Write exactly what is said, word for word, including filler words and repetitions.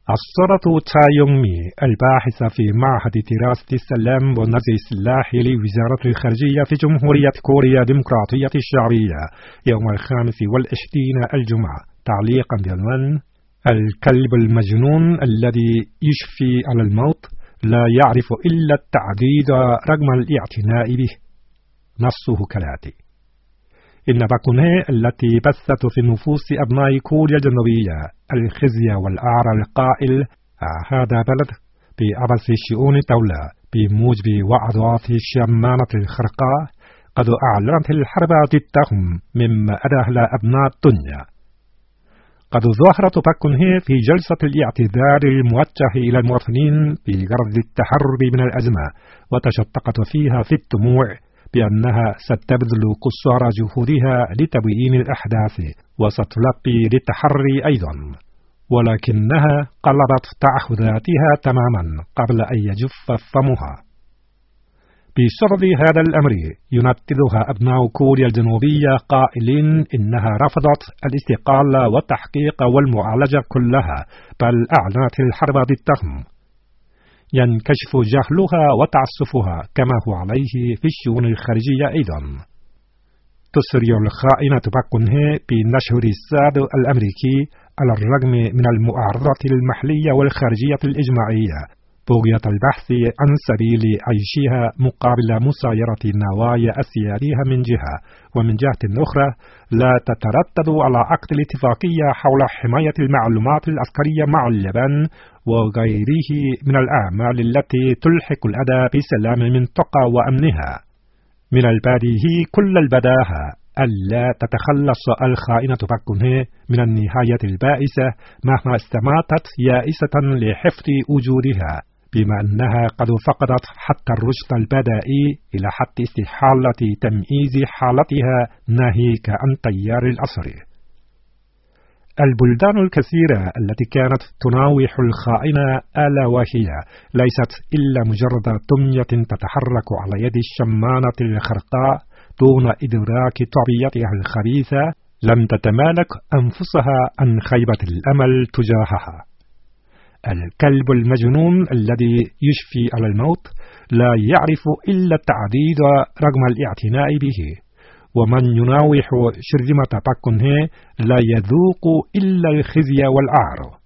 أصدرت تشا يونغ مي الباحثة في معهد دراسة السلام والنزع السلاحي لوزارة الخارجية في جمهورية كوريا الديمقراطية الشعبية يوم الخامس والعشرين الجمعة تعليقا بعنوان الكلب المجنون الذي يشفي على الموت لا يعرف إلا التعديد رغم الاعتناء به. نصه كالآتي: إن باكونهي التي بثت في نفوس أبناء كوريا الجنوبية الخزي والآر القائل هذا بلد بعبث شؤون الدولة بموجب وعظات الشمامة الخرقاء قد أعلنت الحرب ضدهم مما أدهل أبناء الدنيا. قد ظهرت باكونهي في جلسة الاعتذار الموجه إلى المواطنين بغرض التحرر من الأزمة، وتشتقت فيها في الدموع بأنها ستبذل قصارى جهودها لتبيين الأحداث وستلقي للتحري أيضا، ولكنها قلبت تعهداتها تماما قبل أن يجف فمها. بسبب هذا الأمر ينفذها أبناء كوريا الجنوبية قائلين إنها رفضت الاستقالة والتحقيق والمعالجة كلها، بل أعلنت الحرب ضدهم. ينكشف جهلها وتعسفها كما هو عليه في الشؤون الخارجية أيضا. تسرع الخائنة باكونهي بنشر الساد الأمريكي على الرغم من المعارضة المحلية والخارجية الإجماعية بغية البحث عن سبيل عيشها مقابل مسايرة نوايا أسيادها من جهة، ومن جهة أخرى لا تتردد على عقد الاتفاقية حول حماية المعلومات العسكرية مع اليابان وغيره من الأعمال التي تلحق الأذى بسلام المنطقة وأمنها. من البديهي كل البداهة ألا تتخلص الخائنة باكونهي من النهاية البائسة مهما استماتت يائسة لحفظ وجودها، بما أنها قد فقدت حتى الرشد البدائي إلى حد استحالة تمييز حالتها ناهيك عن تيار العصر. البلدان الكثيرة التي كانت تناوح الخائنة ألا وهي ليست إلا مجرد دمية تتحرك على يد الشمانة الخرقاء دون إدراك طبيعتها الخبيثة، لم تتمالك أنفسها عن خيبة الأمل تجاهها. الكلب المجنون الذي يشفي على الموت لا يعرف إلا التعديد رغم الاعتناء به، ومن يناوح شرذمة باكونهي لا يذوق إلا الخزي والعار.